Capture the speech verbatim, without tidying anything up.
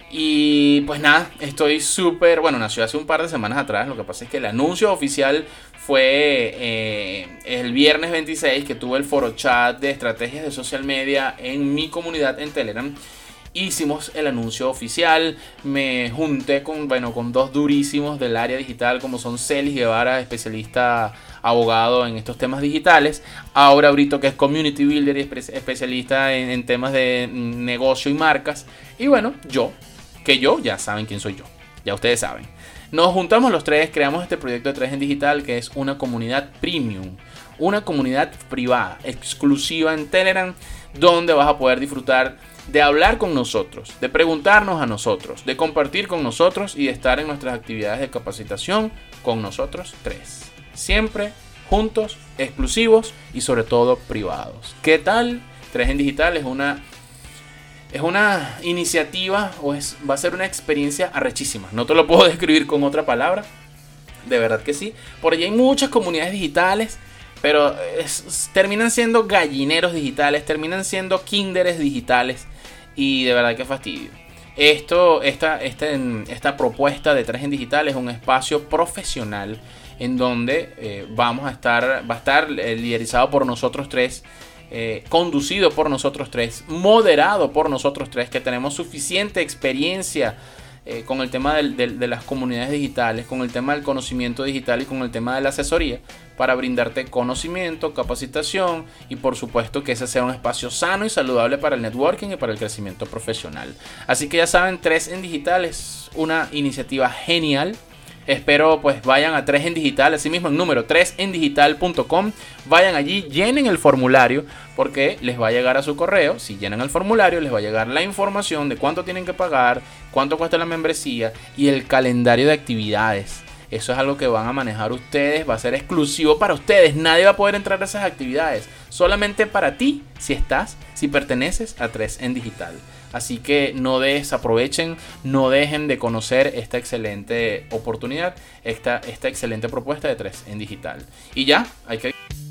Y pues nada, estoy súper, bueno, nació hace un par de semanas atrás. Lo que pasa es que el anuncio oficial fue eh, el viernes veintiséis, que tuve el foro chat de estrategias de social media en mi comunidad en Telegram. Hicimos el anuncio oficial, me junté con, bueno, con dos durísimos del área digital como son Celis Guevara, especialista abogado en estos temas digitales, Aura Brito, que es community builder y especialista en, en temas de negocio y marcas, y bueno, yo, que yo, ya saben quién soy yo, ya ustedes saben. Nos juntamos los tres, creamos este proyecto de tres en Digital, que es una comunidad premium, una comunidad privada, exclusiva en Telegram, donde vas a poder disfrutar de hablar con nosotros, de preguntarnos a nosotros, de compartir con nosotros y de estar en nuestras actividades de capacitación con nosotros tres. Siempre juntos, exclusivos y sobre todo privados. ¿Qué tal? tres en Digital es una, es una iniciativa o es, va a ser una experiencia arrechísima. No te lo puedo describir con otra palabra. De verdad que sí. Por allí hay muchas comunidades digitales, pero es, terminan siendo gallineros digitales, terminan siendo kinderes digitales. Y de verdad que fastidio. Esto, esta, esta, esta propuesta de tres en Digital es un espacio profesional en donde eh, vamos a estar, va a estar eh, liderizado por nosotros tres, eh, conducido por nosotros tres, moderado por nosotros tres, que tenemos suficiente experiencia eh, con el tema del, del, de las comunidades digitales, con el tema del conocimiento digital y con el tema de la asesoría, para brindarte conocimiento, capacitación y por supuesto que ese sea un espacio sano y saludable para el networking y para el crecimiento profesional. Así que ya saben, tres en Digital es una iniciativa genial. Espero pues vayan a tres en Digital, así mismo en número tres en digital punto com, vayan allí, llenen el formulario porque les va a llegar a su correo. Si llenan el formulario les va a llegar la información de cuánto tienen que pagar, cuánto cuesta la membresía y el calendario de actividades. Eso es algo que van a manejar ustedes, va a ser exclusivo para ustedes, nadie va a poder entrar a esas actividades, solamente para ti si estás, si perteneces a tres en Digital. Así que no desaprovechen, no dejen de conocer esta excelente oportunidad, esta, esta excelente propuesta de tres en Digital. Y ya, hay que...